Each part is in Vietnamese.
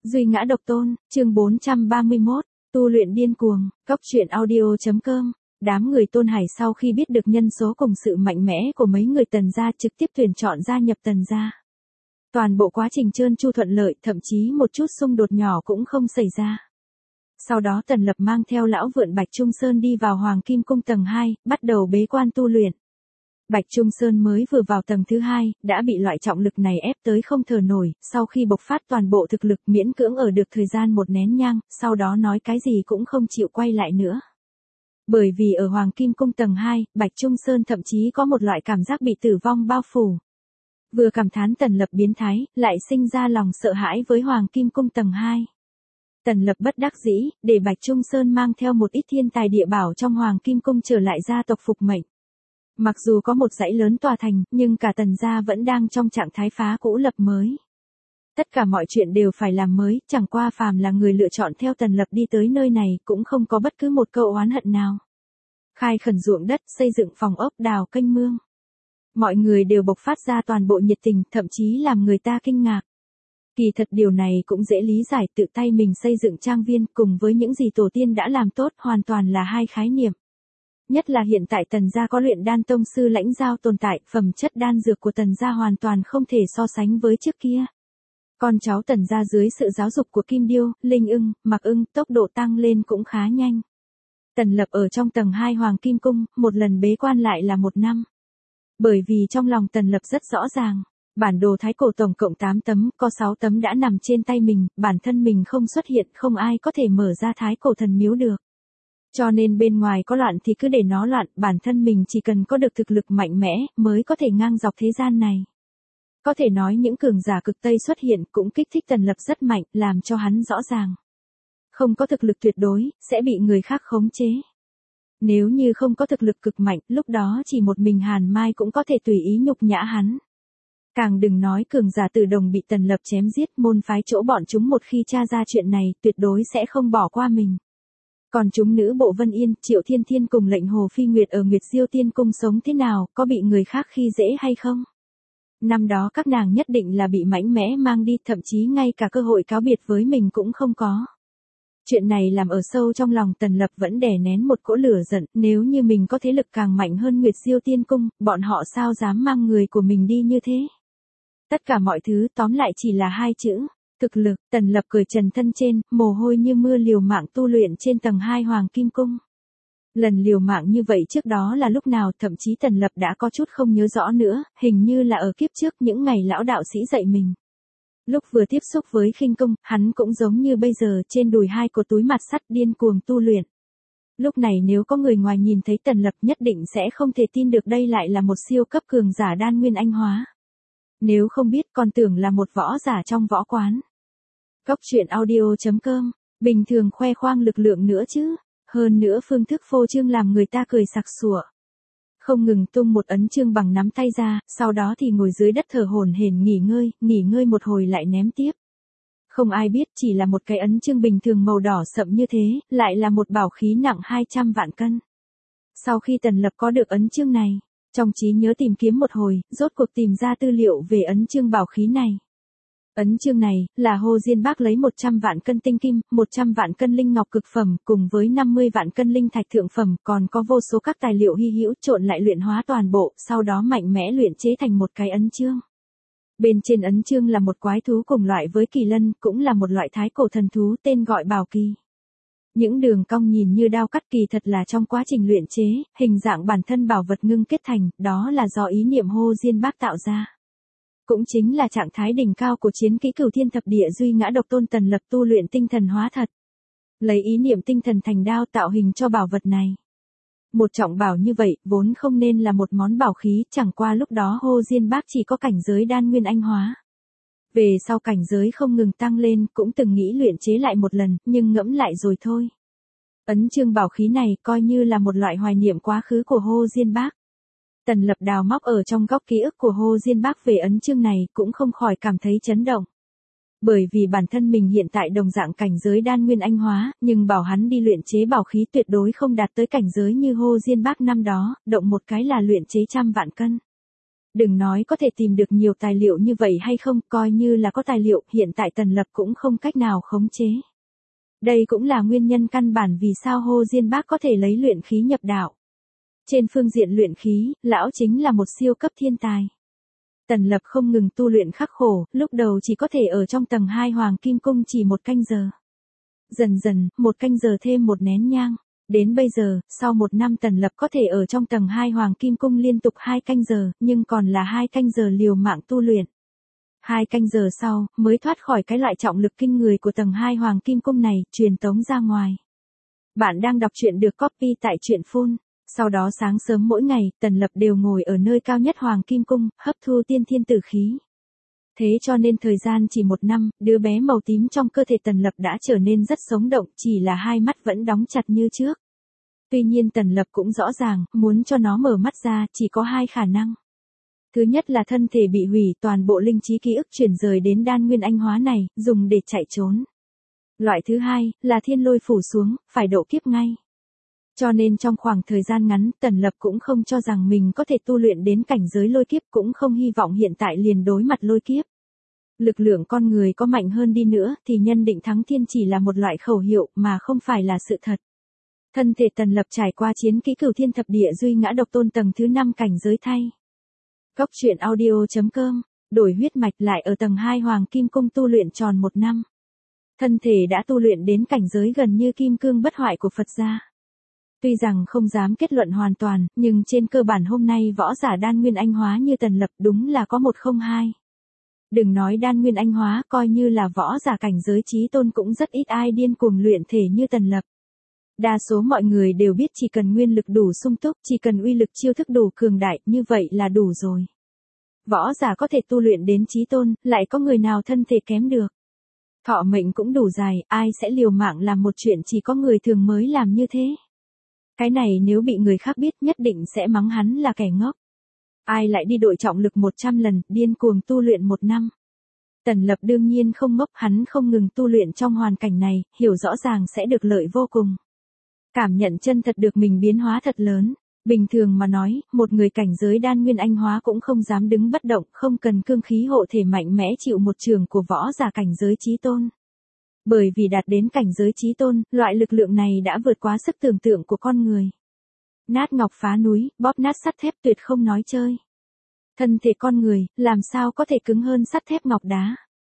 Duy ngã độc tôn, chương 431, tu luyện điên cuồng, Cốc truyện audio.com. Đám người Tôn Hải sau khi biết được nhân số cùng sự mạnh mẽ của mấy người Tần gia trực tiếp tuyển chọn gia nhập Tần gia. Toàn bộ quá trình trơn tru thuận lợi, thậm chí một chút xung đột nhỏ cũng không xảy ra. Sau đó Tần Lập mang theo lão vượn Bạch Trung Sơn đi vào Hoàng Kim Cung tầng 2, bắt đầu bế quan tu luyện. Bạch Trung Sơn mới vừa vào tầng thứ 2, đã bị loại trọng lực này ép tới không thở nổi, sau khi bộc phát toàn bộ thực lực miễn cưỡng ở được thời gian một nén nhang, sau đó nói cái gì cũng không chịu quay lại nữa. Bởi vì ở Hoàng Kim Cung tầng 2, Bạch Trung Sơn thậm chí có một loại cảm giác bị tử vong bao phủ. Vừa cảm thán Tần Lập biến thái, lại sinh ra lòng sợ hãi với Hoàng Kim Cung tầng 2. Tần Lập bất đắc dĩ, để Bạch Trung Sơn mang theo một ít thiên tài địa bảo trong Hoàng Kim Cung trở lại gia tộc phục mệnh. Mặc dù có một dãy lớn tòa thành, nhưng cả Tần gia vẫn đang trong trạng thái phá cũ lập mới. Tất cả mọi chuyện đều phải làm mới, chẳng qua phàm là người lựa chọn theo Tần Lập đi tới nơi này cũng không có bất cứ một câu oán hận nào. Khai khẩn ruộng đất, xây dựng phòng ốc, đào kênh mương. Mọi người đều bộc phát ra toàn bộ nhiệt tình, thậm chí làm người ta kinh ngạc. Kỳ thật điều này cũng dễ lý giải, tự tay mình xây dựng trang viên cùng với những gì tổ tiên đã làm tốt hoàn toàn là hai khái niệm. Nhất là hiện tại Tần gia có luyện đan tông sư lãnh giao tồn tại, phẩm chất đan dược của Tần gia hoàn toàn không thể so sánh với trước kia. Con cháu Tần gia dưới sự giáo dục của Kim Điêu, Linh Ưng, Mạc Ưng, tốc độ tăng lên cũng khá nhanh. Tần Lập ở trong tầng 2 Hoàng Kim Cung, một lần bế quan lại là 1 năm. Bởi vì trong lòng Tần Lập rất rõ ràng, bản đồ thái cổ tổng cộng 8 tấm, có 6 tấm đã nằm trên tay mình, bản thân mình không xuất hiện, không ai có thể mở ra thái cổ thần miếu được. Cho nên bên ngoài có loạn thì cứ để nó loạn, bản thân mình chỉ cần có được thực lực mạnh mẽ, mới có thể ngang dọc thế gian này. Có thể nói những cường giả cực Tây xuất hiện cũng kích thích Tần Lập rất mạnh, làm cho hắn rõ ràng. Không có thực lực tuyệt đối, sẽ bị người khác khống chế. Nếu như không có thực lực cực mạnh, lúc đó chỉ một mình Hàn Mai cũng có thể tùy ý nhục nhã hắn. Càng đừng nói cường giả Từ Đồng bị Tần Lập chém giết, môn phái chỗ bọn chúng một khi tra ra chuyện này, tuyệt đối sẽ không bỏ qua mình. Còn chúng nữ bộ Vân Yên, Triệu Thiên Thiên cùng lệnh Hồ Phi Nguyệt ở Nguyệt Diêu Tiên Cung sống thế nào, có bị người khác khi dễ hay không? Năm đó các nàng nhất định là bị mạnh mẽ mang đi, thậm chí ngay cả cơ hội cáo biệt với mình cũng không có. Chuyện này làm ở sâu trong lòng Tần Lập vẫn đè nén một cỗ lửa giận, nếu như mình có thế lực càng mạnh hơn Nguyệt Diêu Tiên Cung, bọn họ sao dám mang người của mình đi như thế? Tất cả mọi thứ tóm lại chỉ là 2 chữ. Thực lực. Tần Lập cởi trần thân trên, mồ hôi như mưa liều mạng tu luyện trên tầng 2 Hoàng Kim Cung. Lần liều mạng như vậy trước đó là lúc nào, thậm chí Tần Lập đã có chút không nhớ rõ nữa, hình như là ở kiếp trước những ngày lão đạo sĩ dạy mình. Lúc vừa tiếp xúc với khinh công, hắn cũng giống như bây giờ, trên đùi 2 cột túi mặt sắt điên cuồng tu luyện. Lúc này nếu có người ngoài nhìn thấy Tần Lập nhất định sẽ không thể tin được đây lại là một siêu cấp cường giả đan nguyên anh hóa. Nếu không biết còn tưởng là một võ giả trong võ quán. Cốc truyện audio.com, bình thường khoe khoang lực lượng nữa chứ, hơn nữa phương thức phô trương làm người ta cười sặc sụa. Không ngừng tung một ấn chương bằng nắm tay ra, sau đó thì ngồi dưới đất thở hổn hển nghỉ ngơi một hồi lại ném tiếp. Không ai biết chỉ là một cái ấn chương bình thường màu đỏ sậm như thế, lại là một bảo khí nặng 200 vạn cân. Sau khi Tần Lập có được ấn chương này, trong trí nhớ tìm kiếm một hồi, rốt cuộc tìm ra tư liệu về ấn chương bảo khí này. Ấn chương này, là Hồ Diên Bác lấy 100 vạn cân tinh kim, 100 vạn cân linh ngọc cực phẩm, cùng với 50 vạn cân linh thạch thượng phẩm, còn có vô số các tài liệu hy hữu trộn lại luyện hóa toàn bộ, sau đó mạnh mẽ luyện chế thành một cái ấn chương. Bên trên ấn chương là một quái thú cùng loại với kỳ lân, cũng là một loại thái cổ thần thú tên gọi Bảo Kỳ. Những đường cong nhìn như đao cắt kỳ thật là trong quá trình luyện chế, hình dạng bản thân bảo vật ngưng kết thành, đó là do ý niệm Hồ Diên Bác tạo ra. Cũng chính là trạng thái đỉnh cao của chiến kỹ Cửu Thiên Thập Địa Duy ngã độc tôn. Tần Lập tu luyện tinh thần hóa thật. Lấy ý niệm tinh thần thành đao tạo hình cho bảo vật này. Một trọng bảo như vậy, vốn không nên là một món bảo khí, chẳng qua lúc đó Hồ Diên Bác chỉ có cảnh giới đan nguyên anh hóa. Về sau cảnh giới không ngừng tăng lên, cũng từng nghĩ luyện chế lại một lần, nhưng ngẫm lại rồi thôi. Ấn chương bảo khí này coi như là một loại hoài niệm quá khứ của Hồ Diên Bác. Tần Lập đào móc ở trong góc ký ức của Hồ Diên Bác về ấn chương này cũng không khỏi cảm thấy chấn động. Bởi vì bản thân mình hiện tại đồng dạng cảnh giới đan nguyên anh hóa, nhưng bảo hắn đi luyện chế bảo khí tuyệt đối không đạt tới cảnh giới như Hồ Diên Bác năm đó, động một cái là luyện chế 100 vạn cân. Đừng nói có thể tìm được nhiều tài liệu như vậy hay không, coi như là có tài liệu, hiện tại Tần Lập cũng không cách nào khống chế. Đây cũng là nguyên nhân căn bản vì sao Hồ Diên Bác có thể lấy luyện khí nhập đạo. Trên phương diện luyện khí, lão chính là một siêu cấp thiên tài. Tần Lập không ngừng tu luyện khắc khổ, lúc đầu chỉ có thể ở trong tầng 2 Hoàng Kim Cung chỉ 1 canh giờ. Dần dần, 1 canh giờ thêm 1 nén nhang. Đến bây giờ, sau 1 năm Tần Lập có thể ở trong tầng 2 Hoàng Kim Cung liên tục 2 canh giờ, nhưng còn là 2 canh giờ liều mạng tu luyện. 2 canh giờ sau, mới thoát khỏi cái loại trọng lực kinh người của tầng 2 Hoàng Kim Cung này, truyền tống ra ngoài. Bạn đang đọc truyện được copy tại truyện Phun. Sau đó sáng sớm mỗi ngày, Tần Lập đều ngồi ở nơi cao nhất Hoàng Kim Cung, hấp thu tiên thiên tử khí. Thế cho nên thời gian chỉ 1 năm, đứa bé màu tím trong cơ thể Tần Lập đã trở nên rất sống động, chỉ là hai mắt vẫn đóng chặt như trước. Tuy nhiên Tần Lập cũng rõ ràng, muốn cho nó mở mắt ra, chỉ có 2 khả năng. Thứ nhất là thân thể bị hủy, toàn bộ linh trí ký ức chuyển rời đến đan nguyên anh hóa này, dùng để chạy trốn. Loại thứ hai, là thiên lôi phủ xuống, phải độ kiếp ngay. Cho nên trong khoảng thời gian ngắn, Tần Lập cũng không cho rằng mình có thể tu luyện đến cảnh giới lôi kiếp, cũng không hy vọng hiện tại liền đối mặt lôi kiếp. Lực lượng con người có mạnh hơn đi nữa, thì nhân định thắng thiên chỉ là một loại khẩu hiệu, mà không phải là sự thật. Thân thể Tần Lập trải qua chiến kỹ Cửu Thiên Thập Địa Duy Ngã Độc Tôn tầng thứ 5 cảnh giới thay. Góc truyện audio.com, đổi huyết mạch lại ở tầng 2 Hoàng Kim Cung tu luyện tròn 1 năm. Thân thể đã tu luyện đến cảnh giới gần như kim cương bất hoại của Phật gia. Tuy rằng không dám kết luận hoàn toàn, nhưng trên cơ bản hôm nay võ giả đan nguyên anh hóa như Tần Lập đúng là có 102. Đừng nói đan nguyên anh hóa, coi như là võ giả cảnh giới chí tôn cũng rất ít ai điên cuồng luyện thể như Tần Lập. Đa số mọi người đều biết chỉ cần nguyên lực đủ sung túc, chỉ cần uy lực chiêu thức đủ cường đại, như vậy là đủ rồi. Võ giả có thể tu luyện đến chí tôn, lại có người nào thân thể kém được. Thọ mệnh cũng đủ dài, ai sẽ liều mạng làm một chuyện chỉ có người thường mới làm như thế. Cái này nếu bị người khác biết nhất định sẽ mắng hắn là kẻ ngốc. Ai lại đi đội trọng lực 100 lần, điên cuồng tu luyện 1 năm. Tần Lập đương nhiên không ngốc, hắn không ngừng tu luyện trong hoàn cảnh này, hiểu rõ ràng sẽ được lợi vô cùng. Cảm nhận chân thật được mình biến hóa thật lớn. Bình thường mà nói, một người cảnh giới đan nguyên anh hóa cũng không dám đứng bất động, không cần cương khí hộ thể mạnh mẽ chịu một trường của võ giả cảnh giới chí tôn. Bởi vì đạt đến cảnh giới chí tôn, loại lực lượng này đã vượt quá sức tưởng tượng của con người. Nát ngọc phá núi, bóp nát sắt thép tuyệt không nói chơi. Thân thể con người, làm sao có thể cứng hơn sắt thép ngọc đá.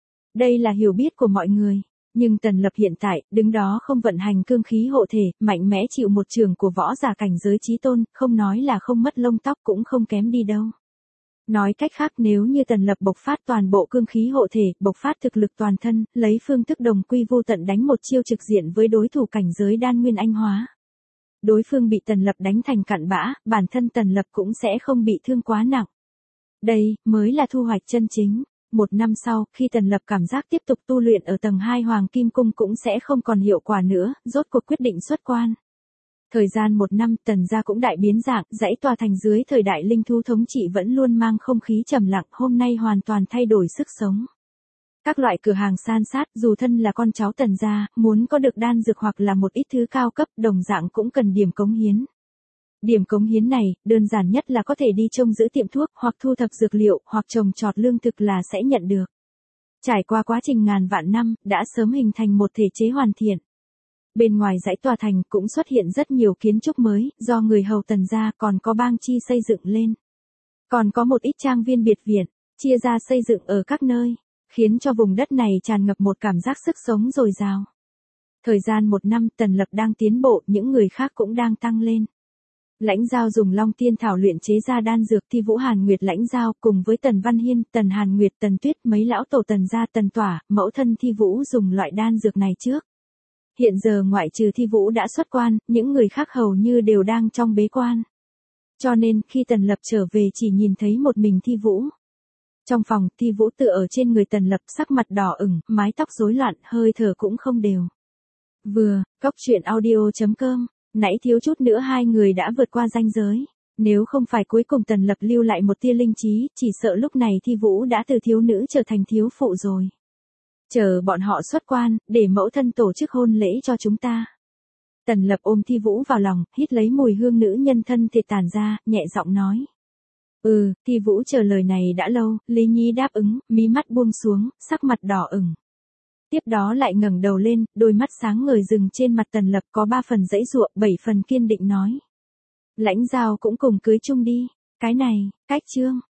Đây là hiểu biết của mọi người. Nhưng Tần Lập hiện tại, đứng đó không vận hành cương khí hộ thể, mạnh mẽ chịu một trường của võ giả cảnh giới chí tôn, không nói là không mất lông tóc cũng không kém đi đâu. Nói cách khác, nếu như Tần Lập bộc phát toàn bộ cương khí hộ thể, bộc phát thực lực toàn thân, lấy phương thức đồng quy vô tận đánh một chiêu trực diện với đối thủ cảnh giới đan nguyên anh hóa. Đối phương bị Tần Lập đánh thành cặn bã, bản thân Tần Lập cũng sẽ không bị thương quá nặng. Đây, mới là thu hoạch chân chính. 1 năm sau, khi Tần Lập cảm giác tiếp tục tu luyện ở tầng 2 Hoàng Kim Cung cũng sẽ không còn hiệu quả nữa, rốt cuộc quyết định xuất quan. Thời gian 1 năm, Tần gia cũng đại biến dạng, dãy tòa thành dưới thời đại linh thú thống trị vẫn luôn mang không khí trầm lặng, hôm nay hoàn toàn thay đổi sức sống. Các loại cửa hàng san sát, dù thân là con cháu Tần gia, muốn có được đan dược hoặc là một ít thứ cao cấp, đồng dạng cũng cần điểm cống hiến. Điểm cống hiến này, đơn giản nhất là có thể đi trông giữ tiệm thuốc, hoặc thu thập dược liệu, hoặc trồng trọt lương thực là sẽ nhận được. Trải qua quá trình ngàn vạn năm, đã sớm hình thành một thể chế hoàn thiện. Bên ngoài dãy tòa thành cũng xuất hiện rất nhiều kiến trúc mới, do người hầu Tần gia còn có bang chi xây dựng lên. Còn có một ít trang viên biệt viện, chia ra xây dựng ở các nơi, khiến cho vùng đất này tràn ngập một cảm giác sức sống dồi dào. Thời gian 1 năm, Tần Lập đang tiến bộ, những người khác cũng đang tăng lên. Lãnh Giao dùng Long Tiên Thảo luyện chế ra đan dược, Thi Vũ Hàn Nguyệt Lãnh Giao cùng với Tần Văn Hiên, Tần Hàn Nguyệt, Tần Tuyết, mấy lão tổ Tần gia Tần Tỏa, mẫu thân Thi Vũ dùng loại đan dược này trước. Hiện giờ ngoại trừ Thi Vũ đã xuất quan, những người khác hầu như đều đang trong bế quan. Cho nên, khi Tần Lập trở về chỉ nhìn thấy một mình Thi Vũ. Trong phòng, Thi Vũ tựa ở trên người Tần Lập, sắc mặt đỏ ửng, mái tóc rối loạn, hơi thở cũng không đều. Góc truyện audio.com, nãy thiếu chút nữa hai người đã vượt qua ranh giới. Nếu không phải cuối cùng Tần Lập lưu lại một tia linh trí, chỉ sợ lúc này Thi Vũ đã từ thiếu nữ trở thành thiếu phụ rồi. Chờ bọn họ xuất quan, để mẫu thân tổ chức hôn lễ cho chúng ta. Tần Lập ôm Thi Vũ vào lòng, hít lấy mùi hương nữ nhân thân thịt tàn ra, nhẹ giọng nói. Thi Vũ chờ lời này đã lâu, Lý Nhi đáp ứng, mí mắt buông xuống, sắc mặt đỏ ửng. Tiếp đó lại ngẩng đầu lên, đôi mắt sáng ngời dừng trên mặt Tần Lập, có 3 phần dãy dụa, 7 phần kiên định nói. Lãnh Giao cũng cùng cưới chung đi, cái này, cách Trương